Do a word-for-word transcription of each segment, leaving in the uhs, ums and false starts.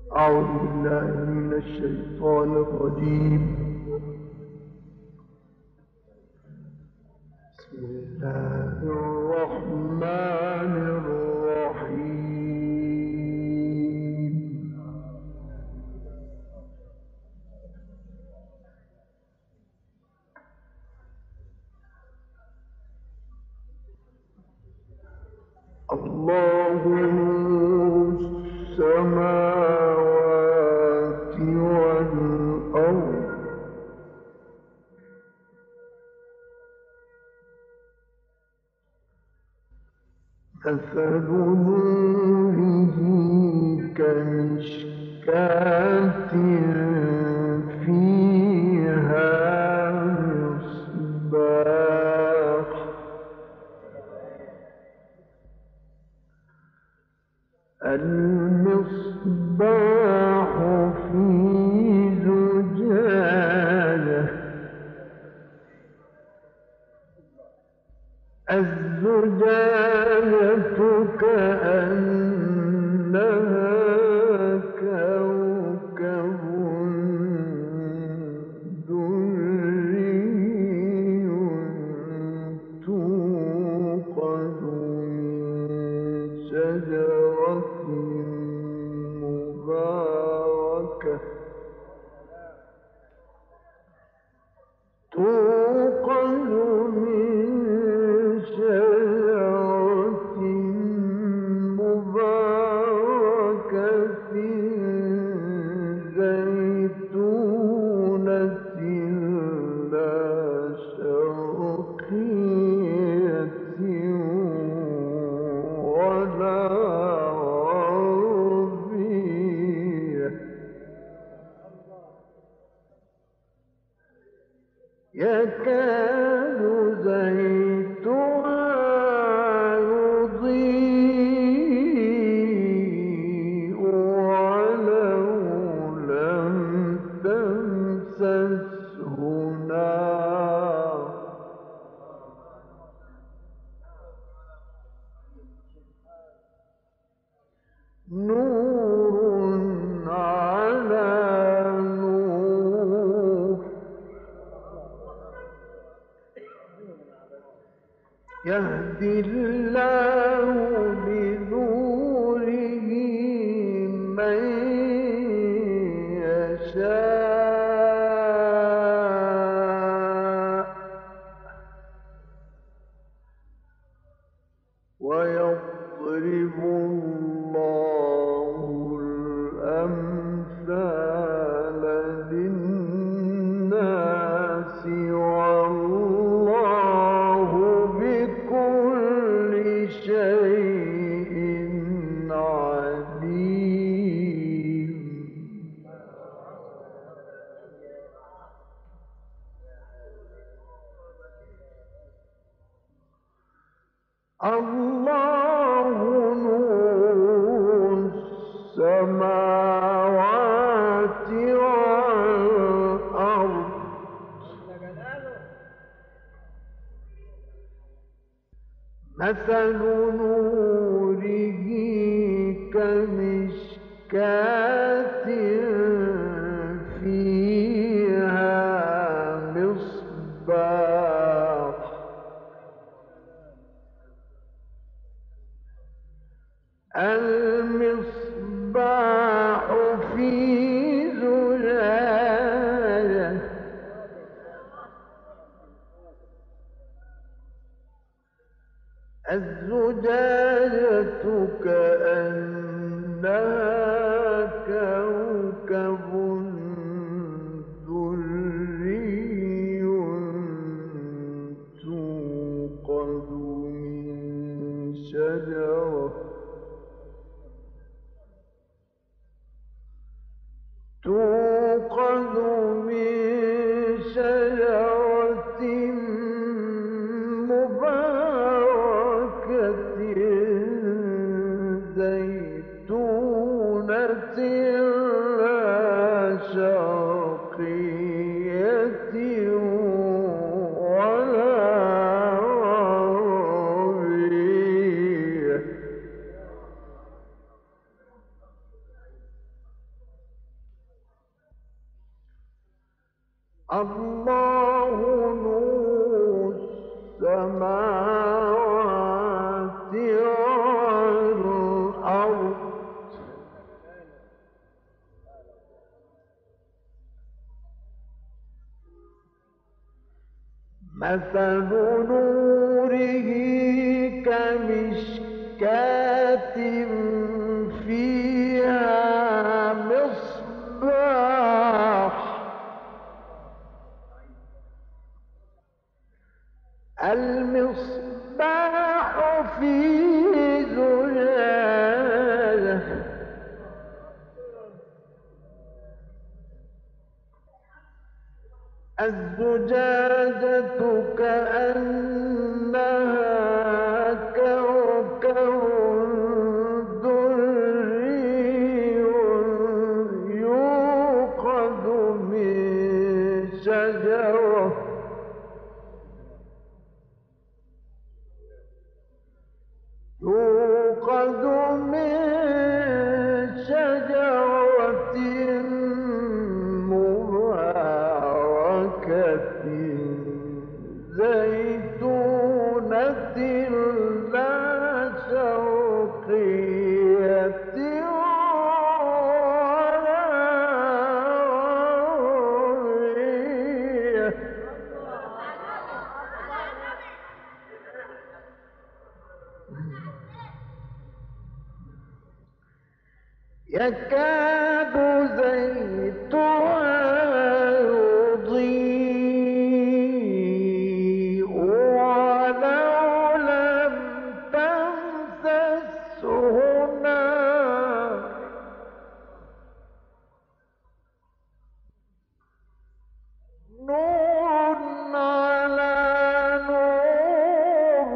أعوذ بالله من الشيطان الرجيم. بسم الله الرحمن الرحيم. الله نور السماوات والأرض مثل نوره كمشكاة فيها مصباح المصباح في زجاجة الزجاجة كأنها كوكب دري توقد من شجرة مباركة توقد من شجرة مباركة زيتونة لا شرقية ولا غربية يكاد زيتها يضيء ولو لم تمسسه نار نور على نور يهدي الله بنوره من يشاء ويضرب الله الأمثال للناس والله بكل شيء عليم. الله نور السماوات والأرض مثل نوره كمشكاة فيها مصباح المصباح في زجاجة الزجاجة كأنها كوكب دري توقد من شجرة توقد من شجرة مباركة زيتونة لا شرقية ولا غربية الله نور السماوات والأرض مثل نوره كمشكاة فيها مصباح المصباح في زجاجة الزجاجة كأنها كوكب دري يوقد من شجرة يوقد من شجرة مباركة زيتونة لا شرقية ولا غربية يكاد زيتها يضيء ولو لم تمسسه نار نور على نور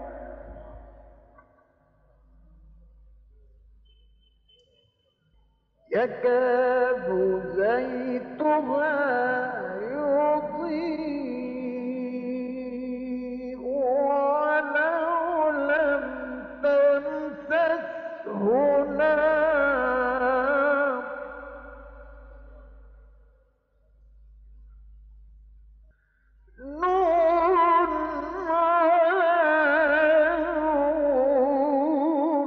يكاد زيتها يضيء ولو لم تمسسه نار نور على نور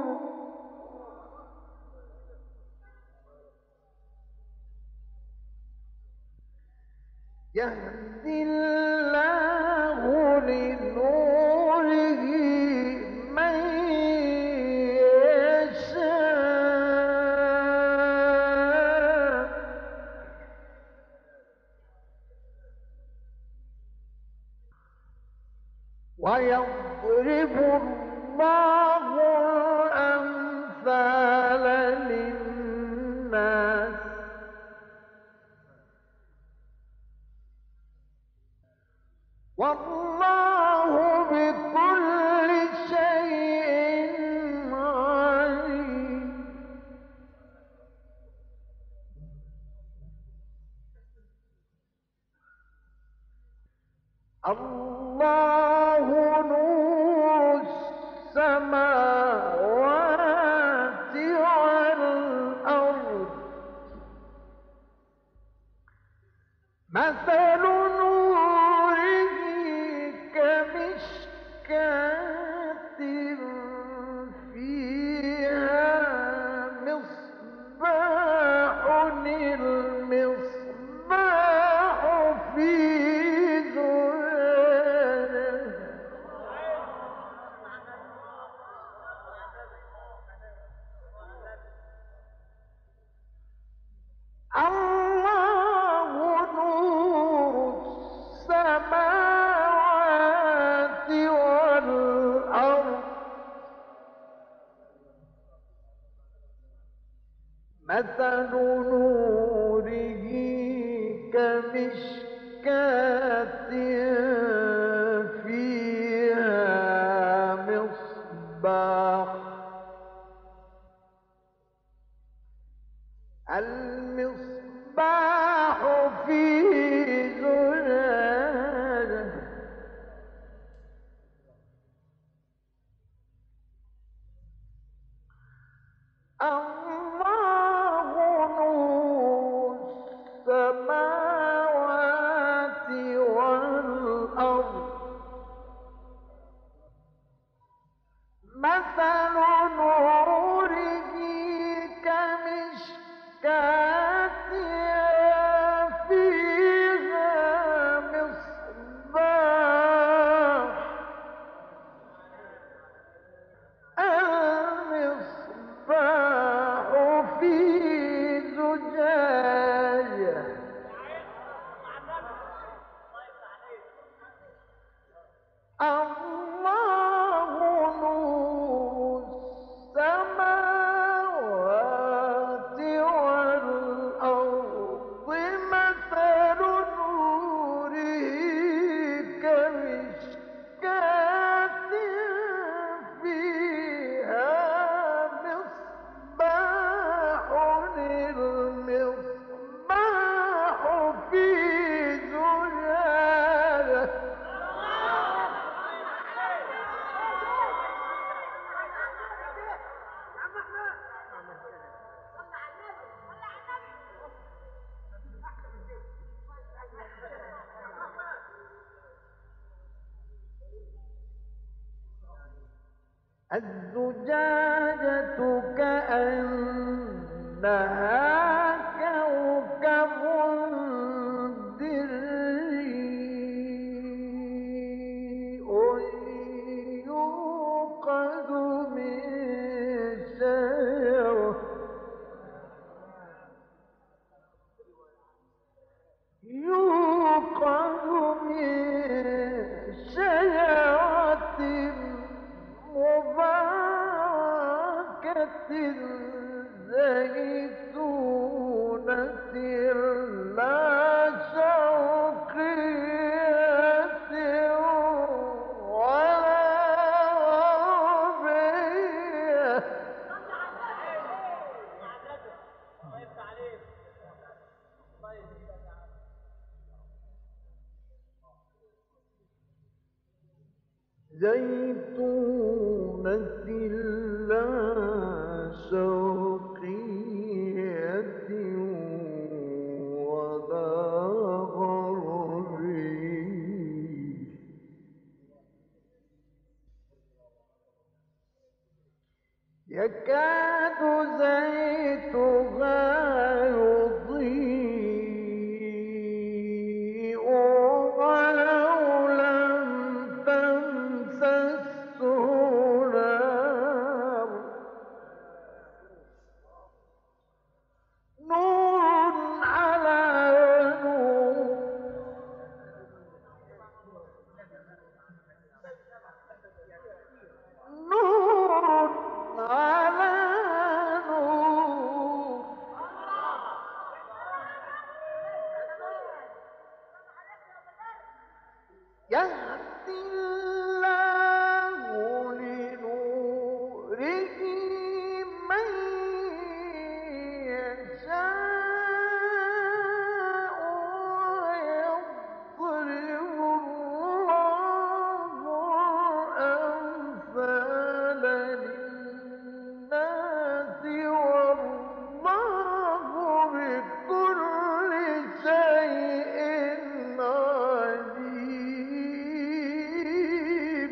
يهدي الله لنوره من يشاء ويضرب الله الأمثال للناس والله بكل شيء عليم الله نور السماوات والأرض مثل نوره كمشكاة فيها مصباح المصباح في زجاجة الله نور السماوات والأرض مثل نوره كمشكاة فيها مصباح المصباح في زجاجة الله نور السماوات الزجاجة كأنها كوكب دري يوقد من شجرة يوقد من شجرة مباركة زيتونة لا شرقية ولا غربية زيتونة لا شرقية ولا غربية يكاد زيتها يضيء ولو لم تمسسه نار نور على نور نور على نور يهدي الله لنوره من يشاء ويضرب الله الأمثال للناس والله بكل شيء عليم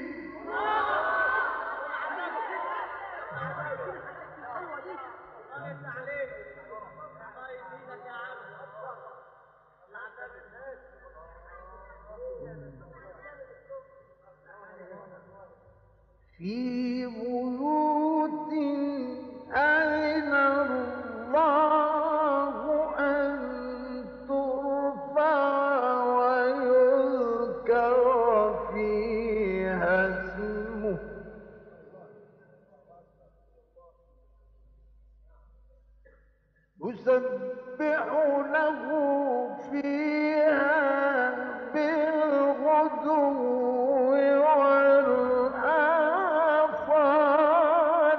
في بيوت أذن الله أن ترفع ويذكر فيها اسمه يسبح له فيها بالغدو والآصال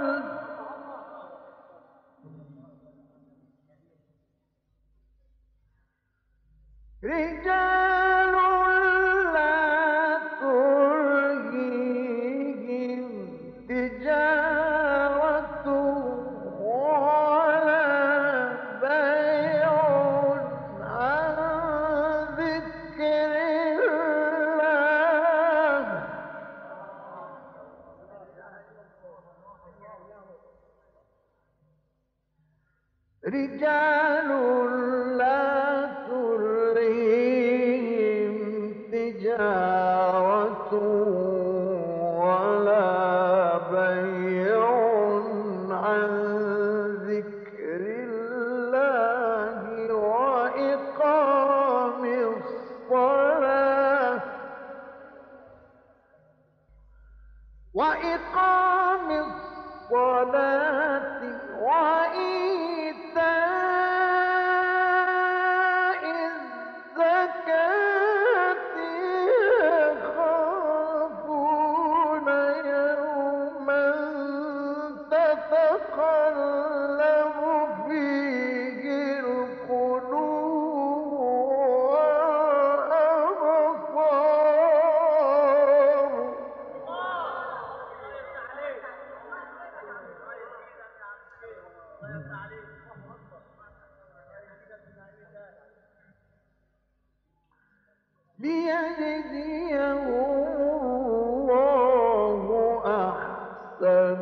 رجال لا تلهيهم تجارة ولا بيع عن ذكر الله رجال لا تلهيهم تجارة ولا بيع عن ذكر الله وإقام الصلاة وإقام الصلاة وإيتاء الزكاة يخافون يوما تتقلب فيه القلوب والأبصار ليجزيهم الله أحسن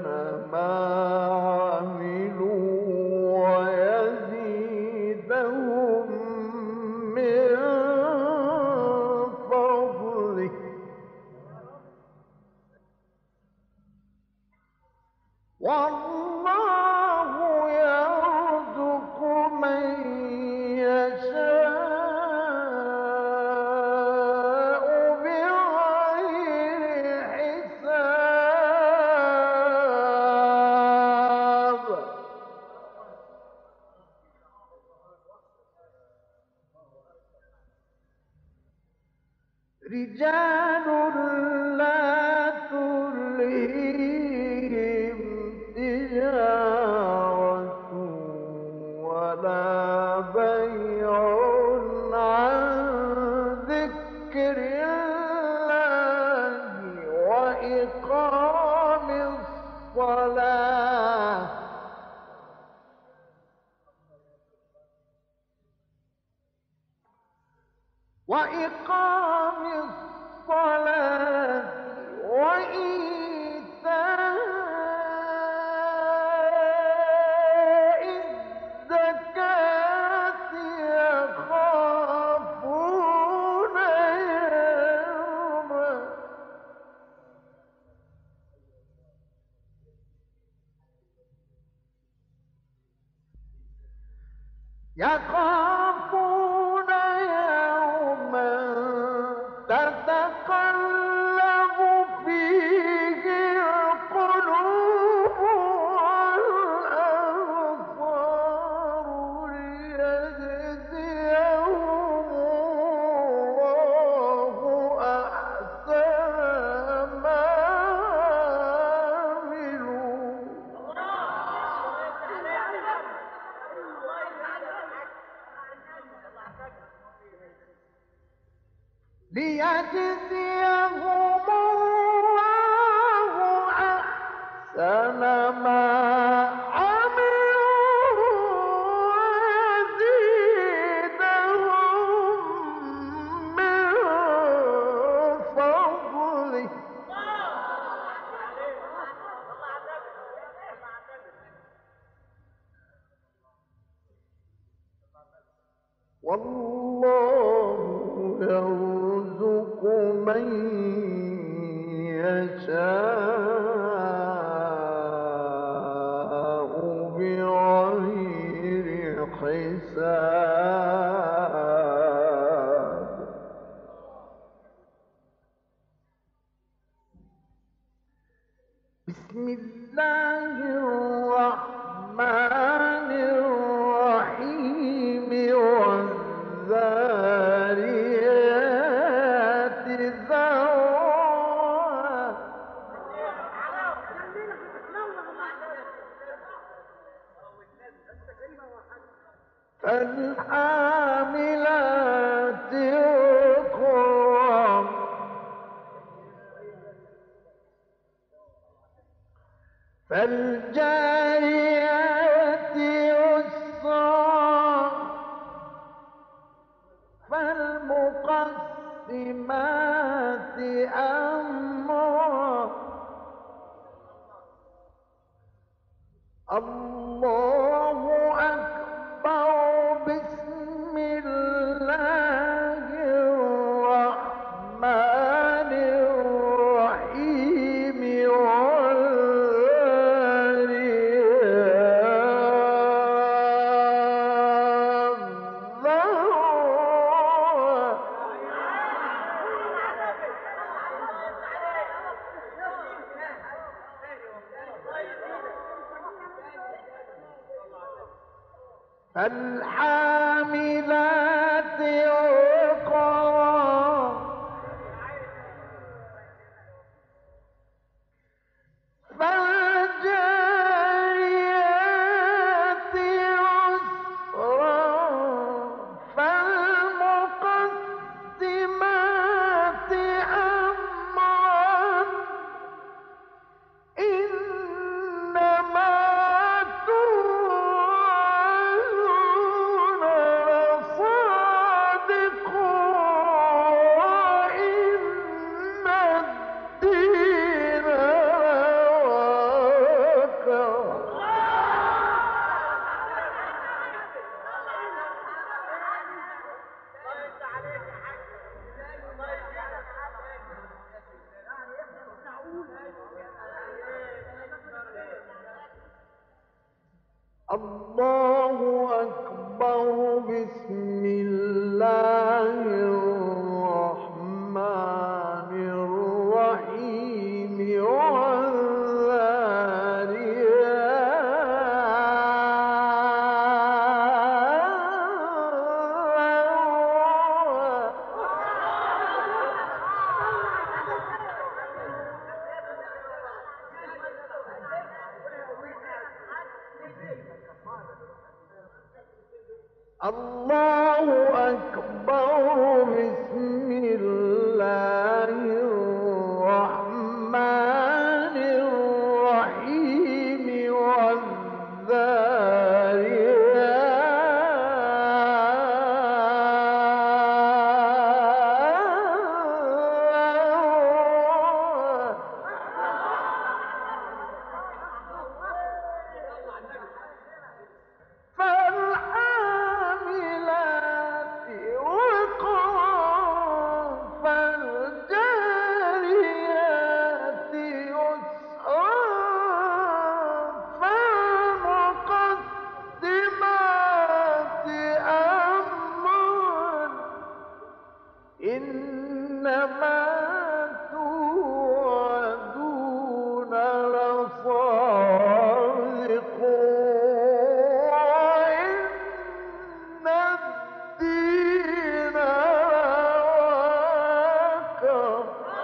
رجال لا تلهيهم تجارة ولا بيع عن ذكر الله وإقام الصلاة وإقام الصلاة وإيتاء الزكاة يخافون يوما يخافون يوما تتقلب فيه القلوب والأبصار ليجزيهم الله أحسن ما عملوا ليجزيهم الله أحسن ما عملوا ويزيدهم من فضله والله يرزق من يشاء بغير حساب بسم الله الرحمن الرحيم والذاريات ذروا فالحاملات وقرا فالجاريات يسرا فالمقسمات أمرا الله أكبر بسم الله الرحمن الرحيم والذاريات ذروا فالحاملات وقرا فالجاريات يسرا فالمقسمات أمرا إنما توعدون لصادق وإن الدين لواقع الله أكبر بسم الله الرحمن الرحيم والذاريات الله أكبر. بسم الله الرحمن الرحيم. فالحاملات وقرا فالجاريات يسرا فالمقسمات أمرا إنما توعدون لصادق وإن الدين لواقع.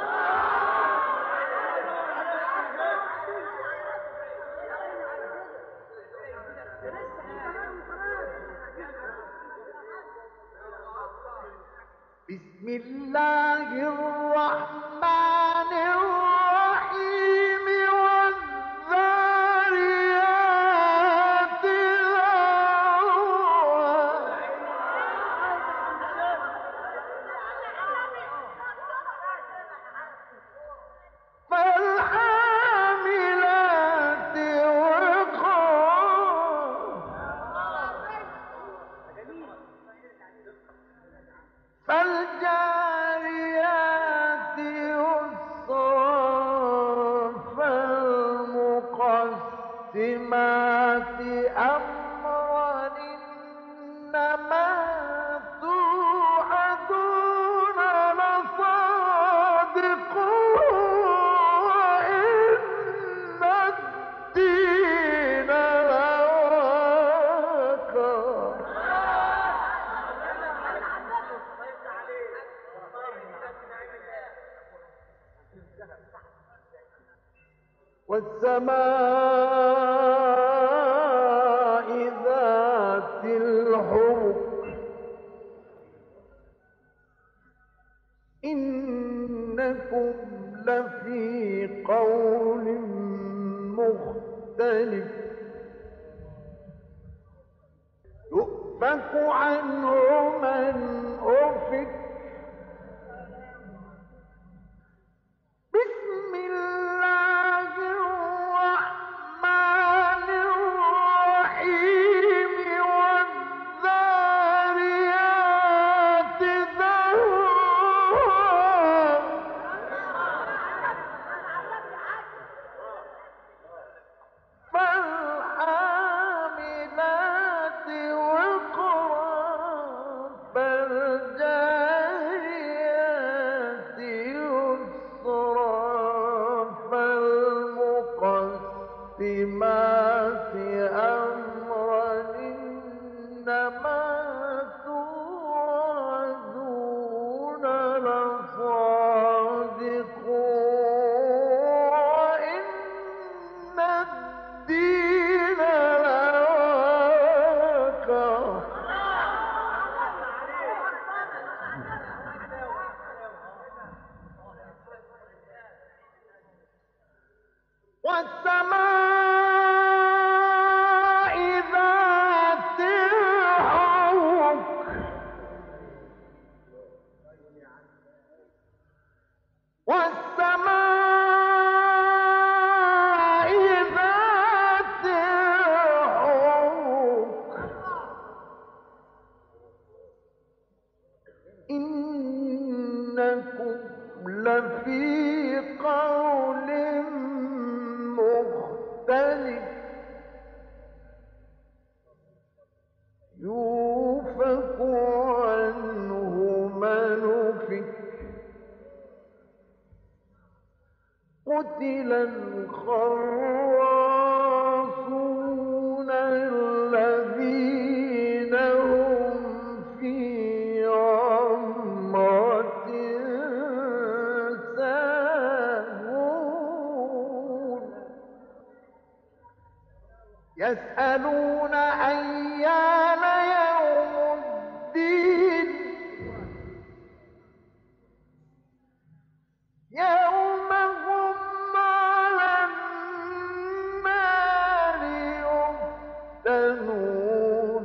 بسم الله الرحمن الرحيم. والذاريات ذروا فالحاملات وقرا فالجاريات يسرا فالمقسمات أمرا إنما توعدون لصادق وإن الدين لواقع. والسماء ذات الحبك إنكم لفي قول مختلف يؤفك عنه من أفك. بسم الله الرحمن الرحيم. والذاريات ذروا فالحاملات وقرا فالجاريات يسرا فالمقسمات أمرا إنما توعدون لصادق وإن الدين لواقع. والسماء ذات الحبك والسماء ذات الحبك إنكم لفي قول مختلف يوفك عنه من أفك. قتل الخراصون الذين هم في غمرة ساهون يسألون أيان يوم الدين يوم هم على النار يفتنون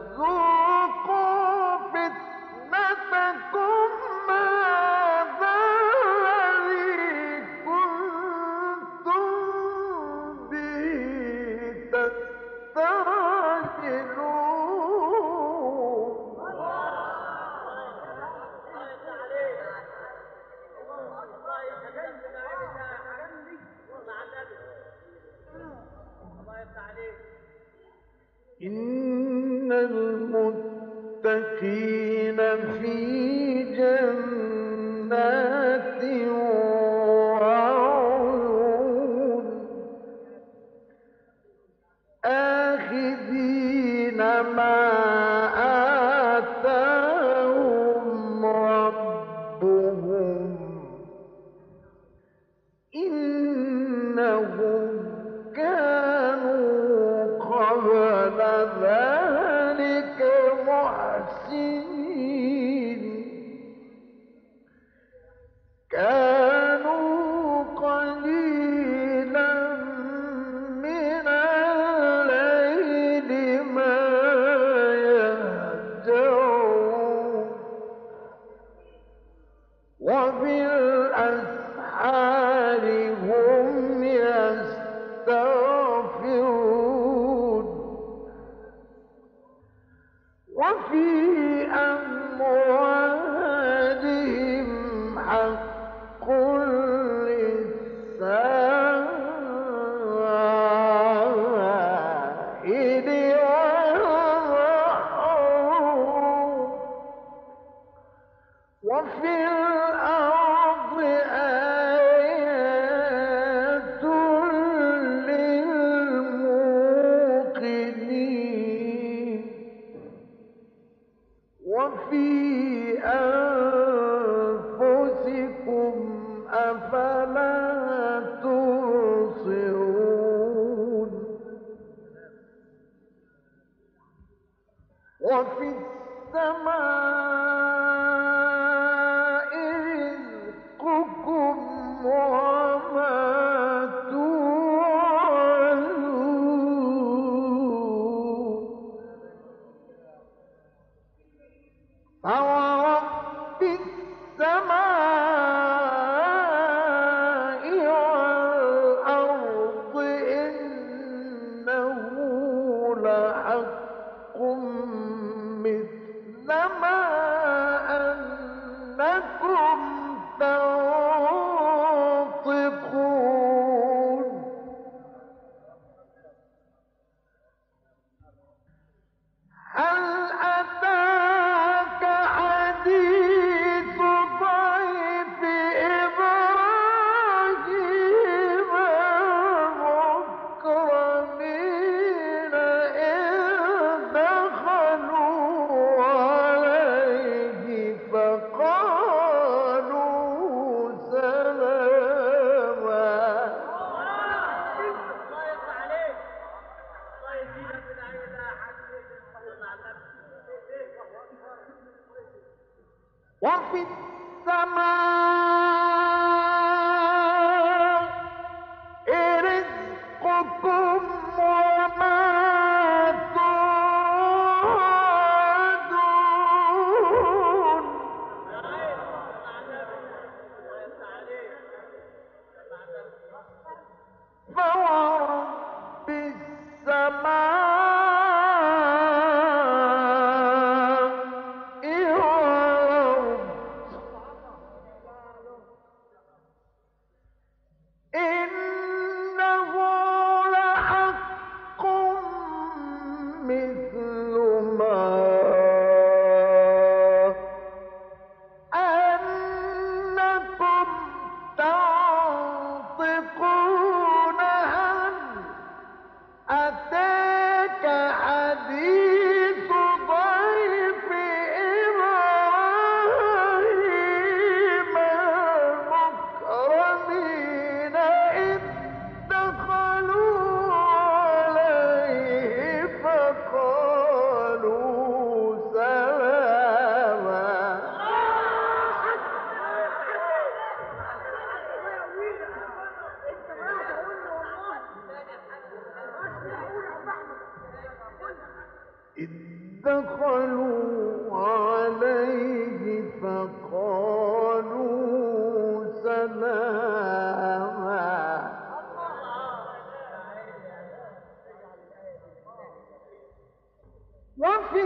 ذوقوا فتنتكم هذا الذي كنتم به تستعجلون. إن المتقين في جنات وعيون آخذين ما آتاهم ربهم إنهم كانوا قبل ذلك محسنين كانوا قليلا من الليل ما يهجعون وبالأسحار هم يستغفرون وفي أموالهم حق للسائل والمحروم وفي الأرض آيات للموقنين وفي أنفسكم أفلا تبصرون وفي السماء رزقكم وما توعدون فورب السماء والأرض إنه لحق مثل ما أنكم تنطقون هل أتاك حديث ضيف إبراهيم المكرمين إذ دخلوا عليه فقالوا سلاما وفي السماء رزقكم وما توعدون فورب السماء والأرض إذ دخلوا عليه فقالوا سلاما وفي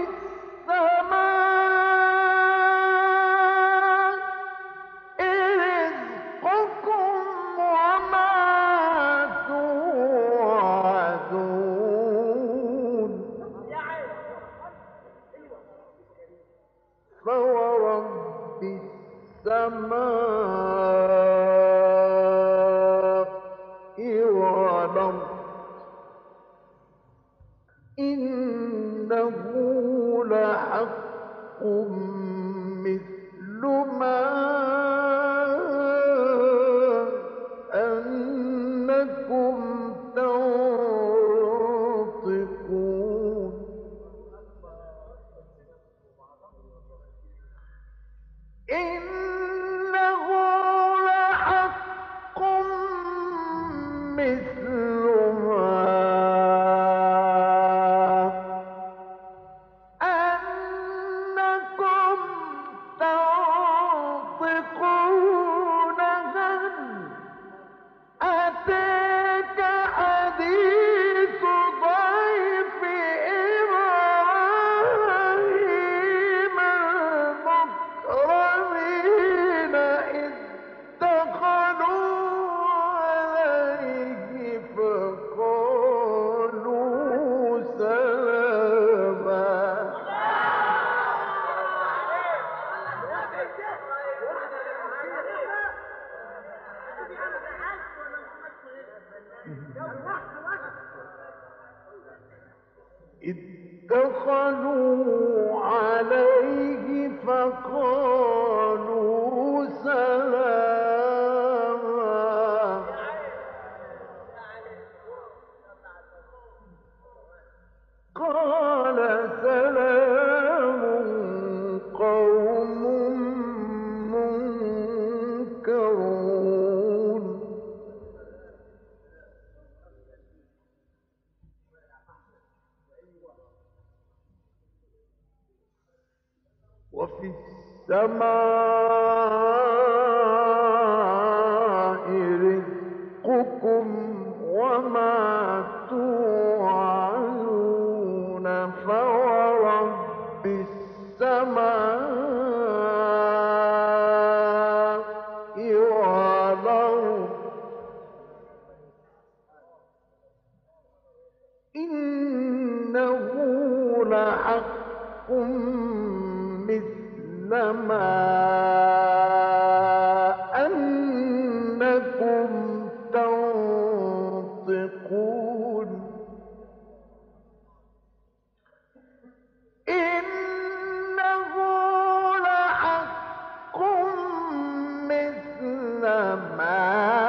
السماء رزقكم وما توعدون فورب السماء والأرض إنه لحق مثل ما أنكم تنطقون إنه لحق مثل ما أنكم تنطقون أتاك حديث ضيف إبراهيم المكرمين إذ دخلوا عليه فقالوا سلاما إذ دخلوا عليه فقالوا سلاما قال سلام قوم منكرون وفي السماء رزقكم وما توعدون فورب السماء والأرض إنه لحق مثل ما أنكم تنطقون إنه لحق مثل ما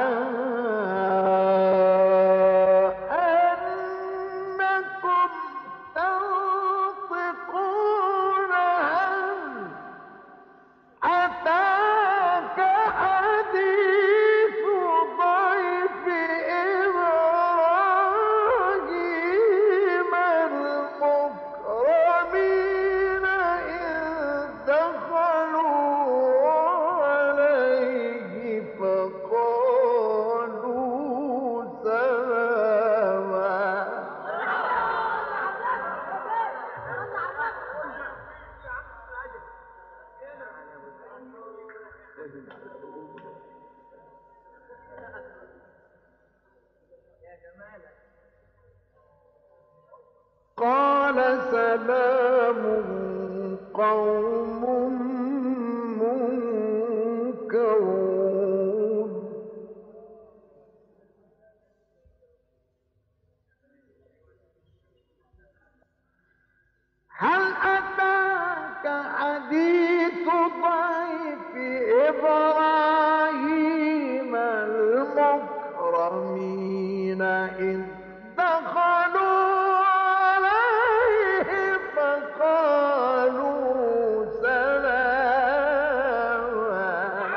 أنكم تنطقون أتاك حديث ضيف إبراهيم المكرمين إذ دخلوا عليه فقالوا سلاما قال سلام قوم منكرون هل أتاك حديث ضيف إبراهيم المكرمين إذ دخلوا عليه فقالوا سلاما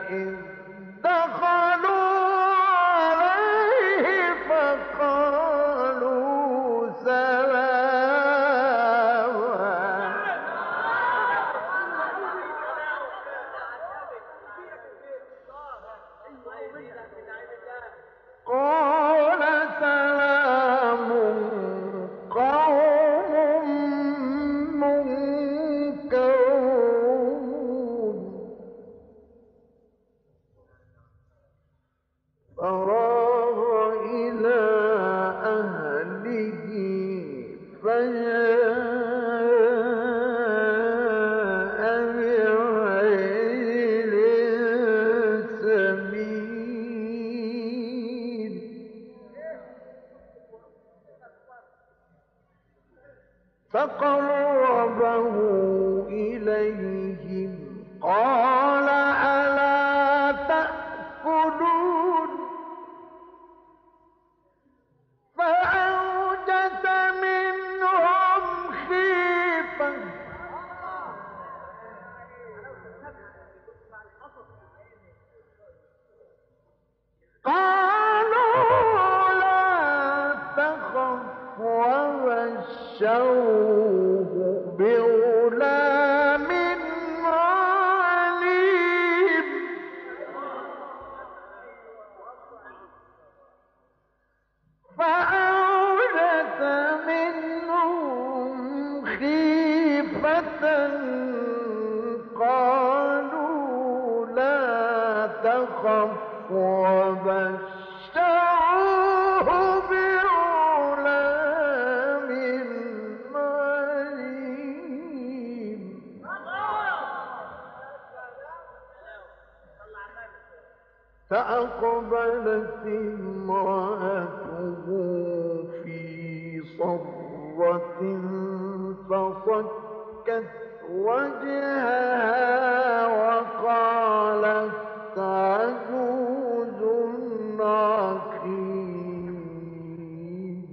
إذ دخلوا عليه فقالوا سلاما قال سلام قوم منكرون فراغ إلى أهله فجاء بعجل سمين فقربه إليهم قال ألا تأكلون فأوجس منهم خيفة قالوا لا تخف وبشروه بغلام عليم فأورث منهم خيفة قالوا لا تخف وبشروه بغلام عليم فأقبلت امرأته في صرة فصكت وجهها وقالت عجوز عقيم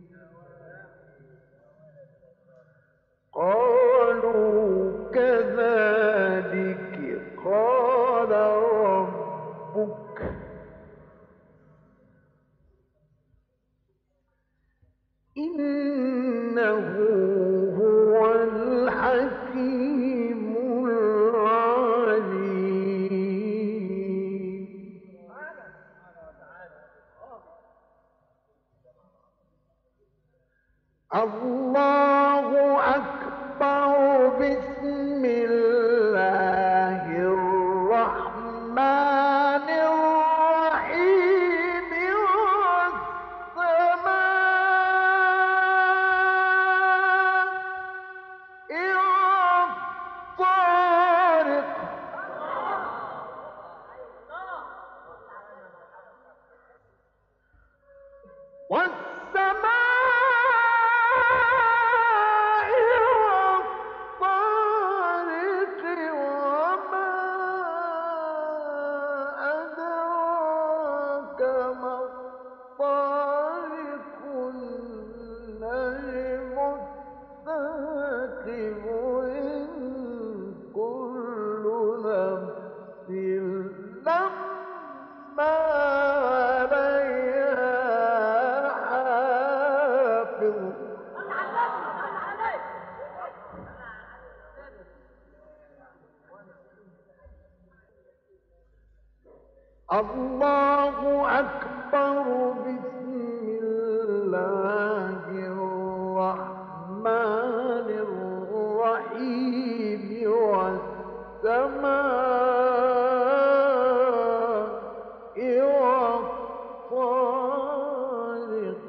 قالوا كذلك قال ربك إنه هو الحكيم العليم الله أكبر بسم الله الرحمن الرحيم والسماء والطارق وما أدراك ما الطارق النجم الثاقب إن كل نفس لما الله أكبر بسم الله الرحمن الرحيم والسماء والطارق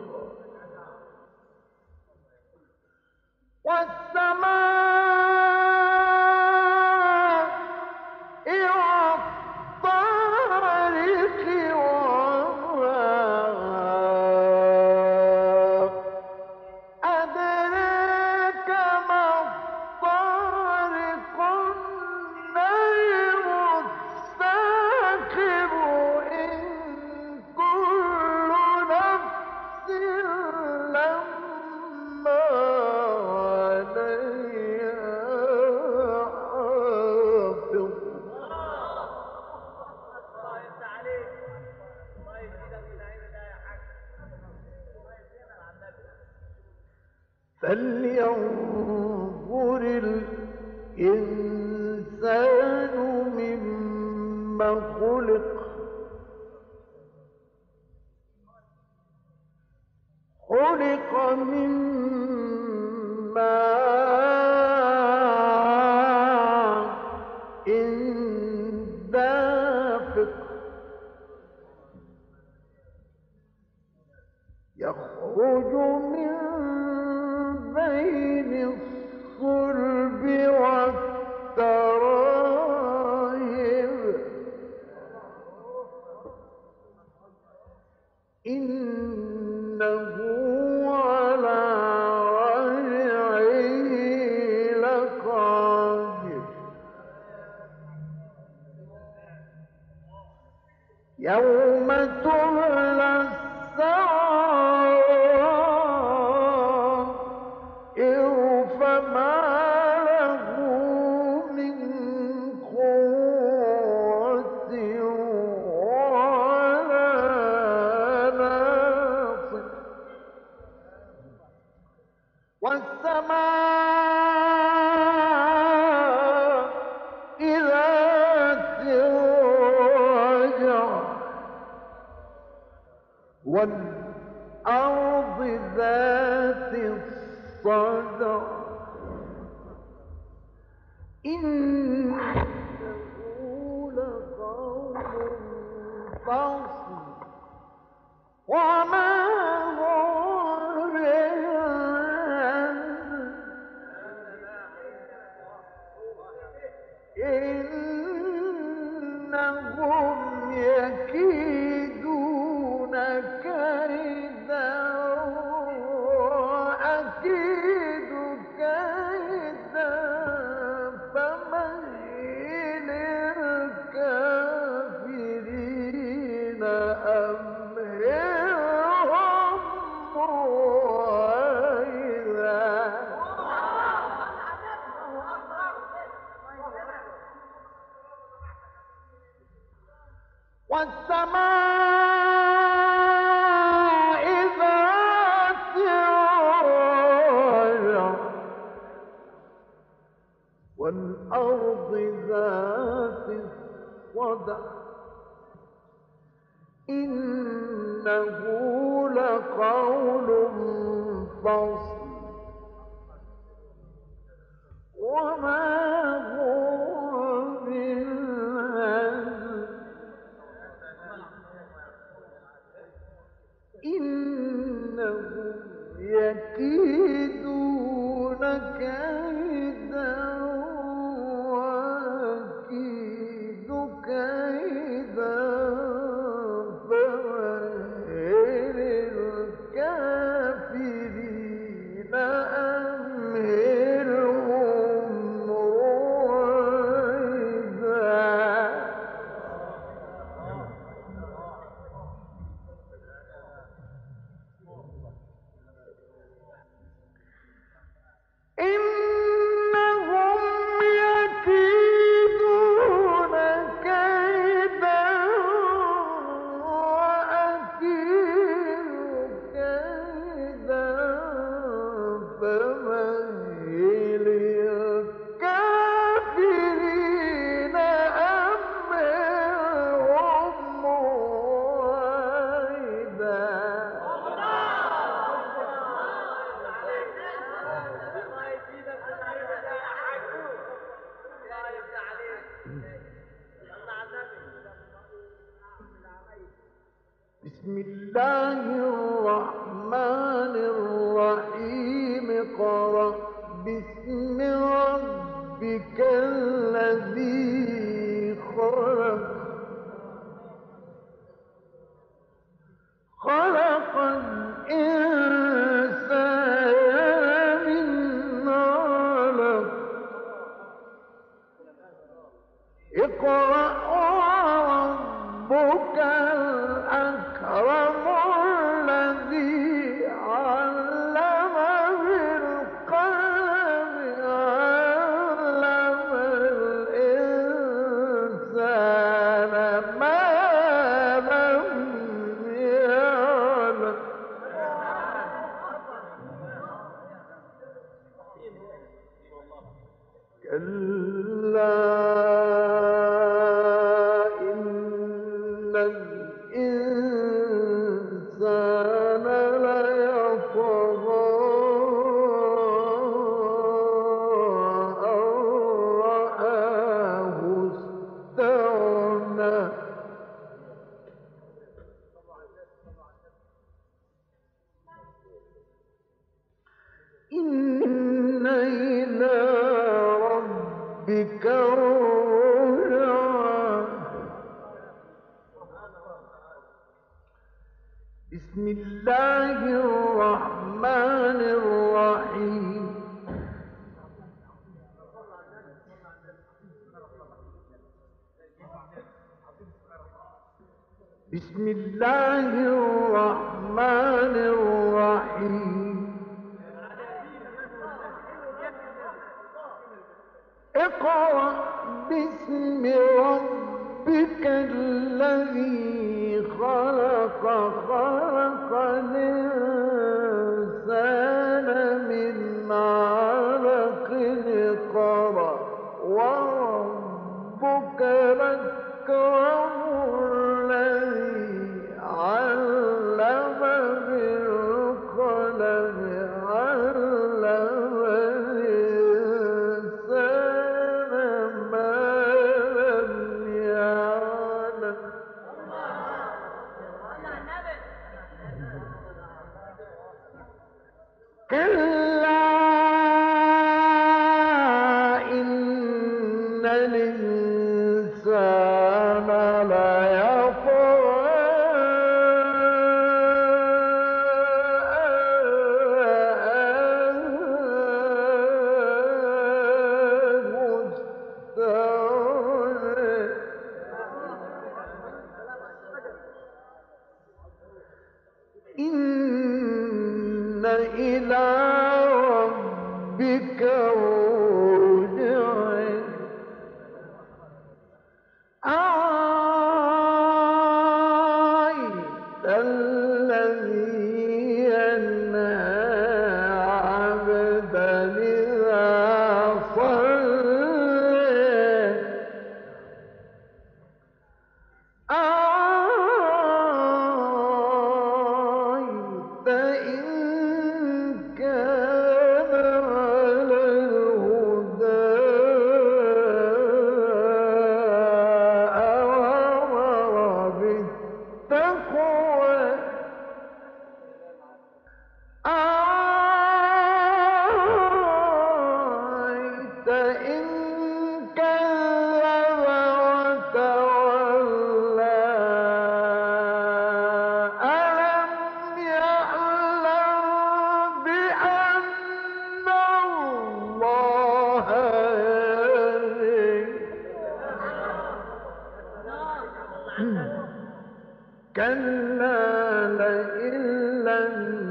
والسماء فلينظر الإنسان مما خلق خلق من ماء دافق يخرج من بين الصلب والترائب إنه على رجعه لقادر يوم تبلى السرائر فما له من قوة ولا ناصر والسماء ذات الرجع والأرض ذات الصدع إنه لقول فصل وما هو بالهزل إنهم يكيدون كيدا وأكيد كيدا فمهل الكافرين أمهلهم رويدا والسماء ذات الرجع والأرض ذات الصدع إنه لقول فصل وما هو بالهزل إنهم يكيدون كيدا وأكيد كيدا فمهل الكافرين أمهلهم رويدا إنهم يكيدون كيدا وأكيد كيدا فمهل الكافرين أمهلهم رويدا بسم الله الرحمن الرحيم اقرأ باسم ربك الذي خلق خلق الإنسان من علق اقرأ وربك الأكرم الذي علم بالقلم علم الإنسان الإنسان ليطغى أن رآه استغنى إن إلى ربك الرجعى بسم الله الرحمن الرحيم بسم الله الرحمن الرحيم اقرأ باسم ربك الذي خلق خلق الإنسان من علق اقرأ وربك الأكرم الذي علم بالقلم علم الإنسان ما لم يعلم كلا إن الإنسان ليطغى أن رآه استغنى إن إلى ربك الرجعى أرأيت الذي ينهى عبدا إذا صلى أرأيت إن كان على الهدى أمر بالتقوى أرأيت إن كذب وتولى ألم يعلم بأن الله يرى كلا لئن لم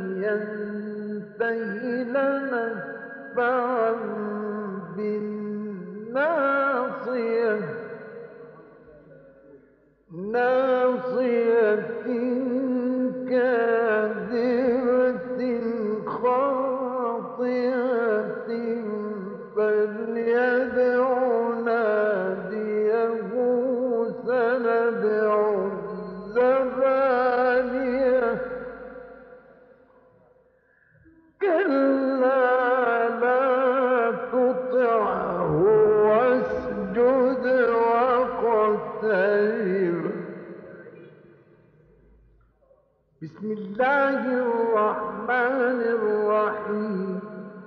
ينته لنتبعا بالناصية ناصية كاذبة خاطئة فليدع ناديه سندع الزبانية كلا لا تطعه واسجد واقترب بسم الله الرحمن الرحيم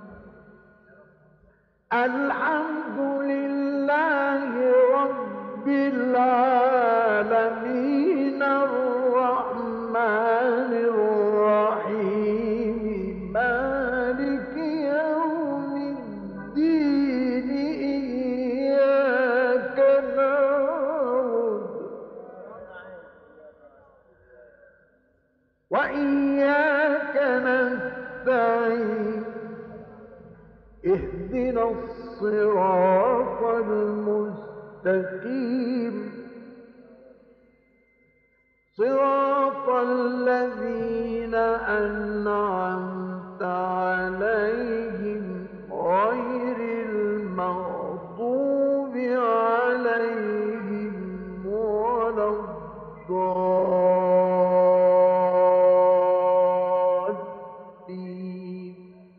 الحمد لله رب العالمين الرحمن الرحيم مالك يوم الدين إياك نعبد وإياك نستعين اهدنا الصراط المستقيم صراط الذين أنعمت عليهم غير المغضوب عليهم ولا الضالين الضالين.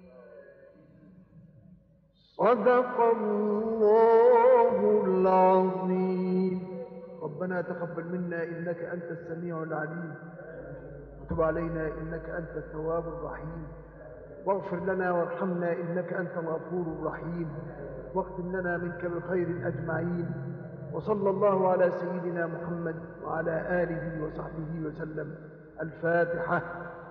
صدق الله العظيم. ربنا تقبل منا إنك أنت السميع العليم، وتب علينا إنك أنت التواب الرحيم، واغفر لنا وارحمنا إنك أنت الغفور الرحيم، واختم لنا منك بخير أجمعين. وصلى الله على سيدنا محمد وعلى آله وصحبه وسلم. الفاتحة.